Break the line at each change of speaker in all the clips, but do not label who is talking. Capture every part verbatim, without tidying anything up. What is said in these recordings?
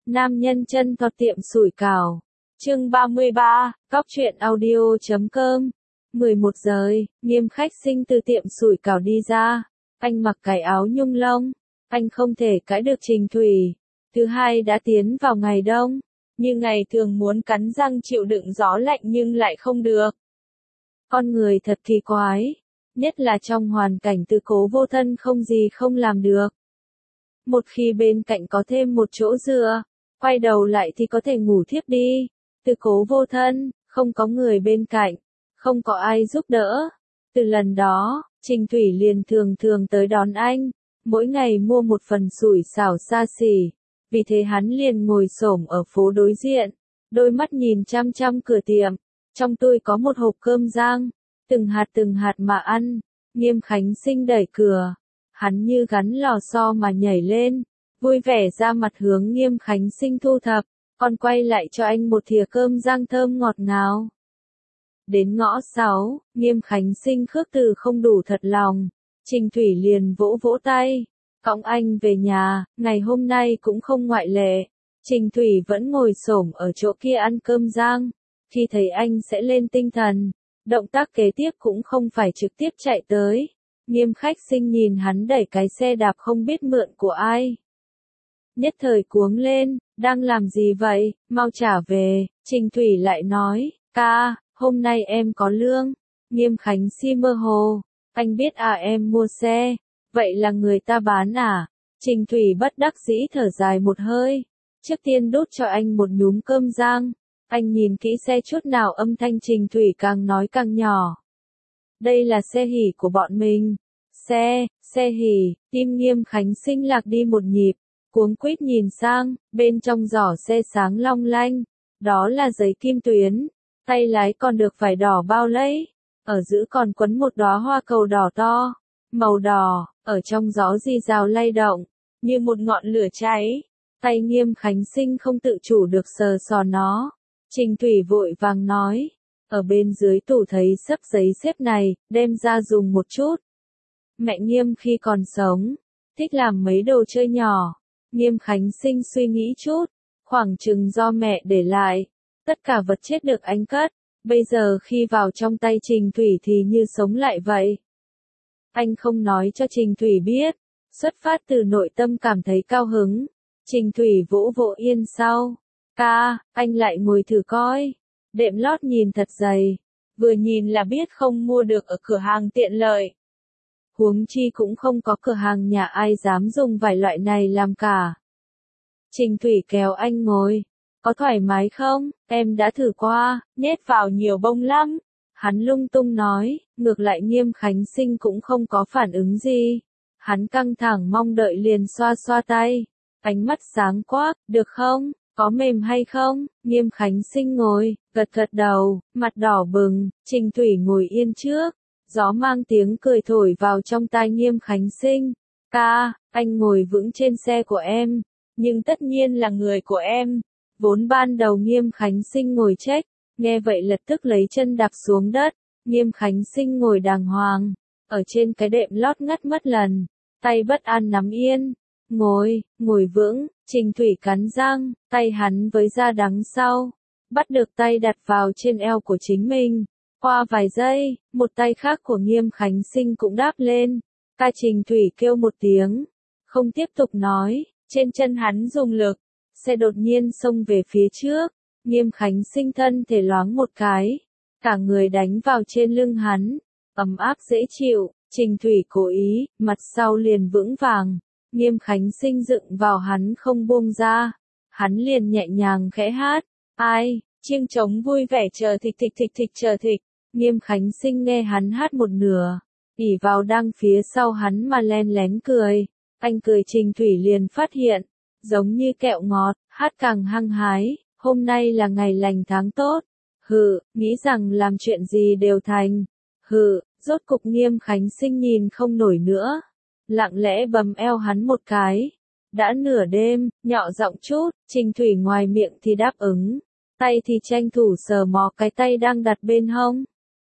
Nam nhân chân to tiệm sủi cảo. Chương ba mươi ba, cóc truyện audio chấm com. mười một giờ, Nghiêm Khách Sinh từ tiệm sủi cảo đi ra. Anh mặc cái áo nhung lông. Anh không thể cãi được Trình Thủy. Thứ hai đã tiến vào ngày đông. Như ngày thường muốn cắn răng chịu đựng gió lạnh nhưng lại không được. Con người thật kỳ quái. Nhất là trong hoàn cảnh tư cố vô thân không gì không làm được. Một khi bên cạnh có thêm một chỗ dựa, quay đầu lại thì có thể ngủ thiếp đi. Tư cố vô thân, không có người bên cạnh, không có ai giúp đỡ. Từ lần đó, Trình Thủy liền thường thường tới đón anh, mỗi ngày mua một phần sủi xào xa xỉ. Vì thế hắn liền ngồi xổm ở phố đối diện, đôi mắt nhìn chăm chăm cửa tiệm. Trong tôi có một hộp cơm rang, từng hạt từng hạt mà ăn. Nghiêm Khánh Sinh đẩy cửa, hắn như gắn lò xo mà nhảy lên, vui vẻ ra mặt hướng Nghiêm Khánh Sinh thu thập, còn quay lại cho anh một thìa cơm rang thơm ngọt ngào. Đến ngõ sáu, Nghiêm Khánh Sinh khước từ không đủ thật lòng, Trình Thủy liền vỗ vỗ tay, cõng anh về nhà. Ngày hôm nay cũng không ngoại lệ, Trình Thủy vẫn ngồi xổm ở chỗ kia ăn cơm rang. Khi thấy anh sẽ lên tinh thần, động tác kế tiếp cũng không phải trực tiếp chạy tới. Nghiêm Khách Sinh nhìn hắn đẩy cái xe đạp không biết mượn của ai. Nhất thời cuống lên, đang làm gì vậy, mau trả về. Trình Thủy lại nói, ca, hôm nay em có lương. Nghiêm Khánh si mơ hồ, anh biết à em mua xe, vậy là người ta bán à? Trình Thủy bất đắc dĩ thở dài một hơi, trước tiên đút cho anh một nhúm cơm rang. Anh nhìn kỹ xe chút nào âm thanh Trình Thủy càng nói càng nhỏ. Đây là xe hỉ của bọn mình. Xe, xe hỉ, tim Nghiêm Khánh Sinh lạc đi một nhịp, cuống quýt nhìn sang, bên trong giỏ xe sáng long lanh, đó là giấy kim tuyến, tay lái còn được vải đỏ bao lấy, ở giữa còn quấn một đóa hoa cầu đỏ to, màu đỏ, ở trong gió rì rào lay động, như một ngọn lửa cháy. Tay Nghiêm Khánh Sinh không tự chủ được sờ sò nó. Trình Thủy vội vàng nói, ở bên dưới tủ thấy xấp giấy xếp này, đem ra dùng một chút. Mẹ Nghiêm khi còn sống, thích làm mấy đồ chơi nhỏ. Nghiêm Khánh Sinh suy nghĩ chút, khoảng chừng do mẹ để lại, tất cả vật chết được anh cất, bây giờ khi vào trong tay Trình Thủy thì như sống lại vậy. Anh không nói cho Trình Thủy biết, xuất phát từ nội tâm cảm thấy cao hứng. Trình Thủy vỗ vỗ yên sau. Ca, anh lại ngồi thử coi. Đệm lót nhìn thật dày, vừa nhìn là biết không mua được ở cửa hàng tiện lợi. Huống chi cũng không có cửa hàng nhà ai dám dùng vài loại này làm cả. Trình Thủy kéo anh ngồi. Có thoải mái không? Em đã thử qua, nhét vào nhiều bông lắm. Hắn lung tung nói, ngược lại Nghiêm Khánh Sinh cũng không có phản ứng gì. Hắn căng thẳng mong đợi liền xoa xoa tay. Ánh mắt sáng quắc, được không? Có mềm hay không? Nghiêm Khánh Sinh ngồi, gật gật đầu, mặt đỏ bừng. Trình Thủy ngồi yên trước. Gió mang tiếng cười thổi vào trong tai Nghiêm Khánh Sinh. Ca, anh ngồi vững trên xe của em, nhưng tất nhiên là người của em. Vốn ban đầu Nghiêm Khánh Sinh ngồi trách, nghe vậy lập tức lấy chân đạp xuống đất. Nghiêm Khánh Sinh ngồi đàng hoàng, ở trên cái đệm lót ngắt mất lần, tay bất an nắm yên. Ngồi, ngồi vững. Trình Thủy cắn răng, tay hắn với da đằng sau, bắt được tay đặt vào trên eo của chính mình. Qua vài giây, một tay khác của Nghiêm Khánh Sinh cũng đáp lên. Ca Trình Thủy kêu một tiếng, không tiếp tục nói, trên chân hắn dùng lực, xe đột nhiên xông về phía trước. Nghiêm Khánh Sinh thân thể loáng một cái, cả người đánh vào trên lưng hắn, ấm áp dễ chịu. Trình Thủy cố ý, mặt sau liền vững vàng. Nghiêm Khánh Sinh dựng vào hắn không buông ra, hắn liền nhẹ nhàng khẽ hát, ai, chiêng trống vui vẻ chờ thịch thịch thịch thịch chờ thịch. Nghiêm Khánh Sinh nghe hắn hát một nửa, ỉ vào đang phía sau hắn mà len lén cười, anh cười Trình Thủy liền phát hiện, giống như kẹo ngọt, hát càng hăng hái, hôm nay là ngày lành tháng tốt, hừ, nghĩ rằng làm chuyện gì đều thành, hừ, rốt cục Nghiêm Khánh Sinh nhìn không nổi nữa. Lặng lẽ bầm eo hắn một cái. Đã nửa đêm, nhỏ giọng chút, Trình Thủy ngoài miệng thì đáp ứng, tay thì tranh thủ sờ mò cái tay đang đặt bên hông.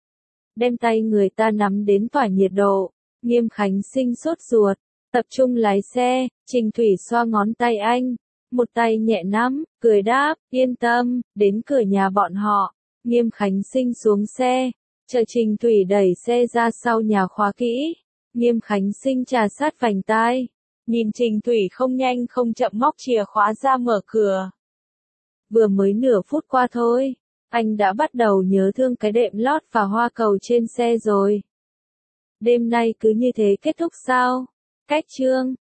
Đem tay người ta nắm đến tỏa nhiệt độ. Nghiêm Khánh Sinh sốt ruột, tập trung lái xe. Trình Thủy xoa ngón tay anh, một tay nhẹ nắm, cười đáp, yên tâm, đến cửa nhà bọn họ. Nghiêm Khánh Sinh xuống xe, chờ Trình Thủy đẩy xe ra sau nhà khóa kỹ. Nghiêm Khánh Sinh trà sát vành tai, nhìn Trình Thủy không nhanh không chậm móc chìa khóa ra mở cửa. Vừa mới nửa phút qua thôi, anh đã bắt đầu nhớ thương cái đệm lót và hoa cầu trên xe rồi. Đêm nay cứ như thế kết thúc sao? Cách chương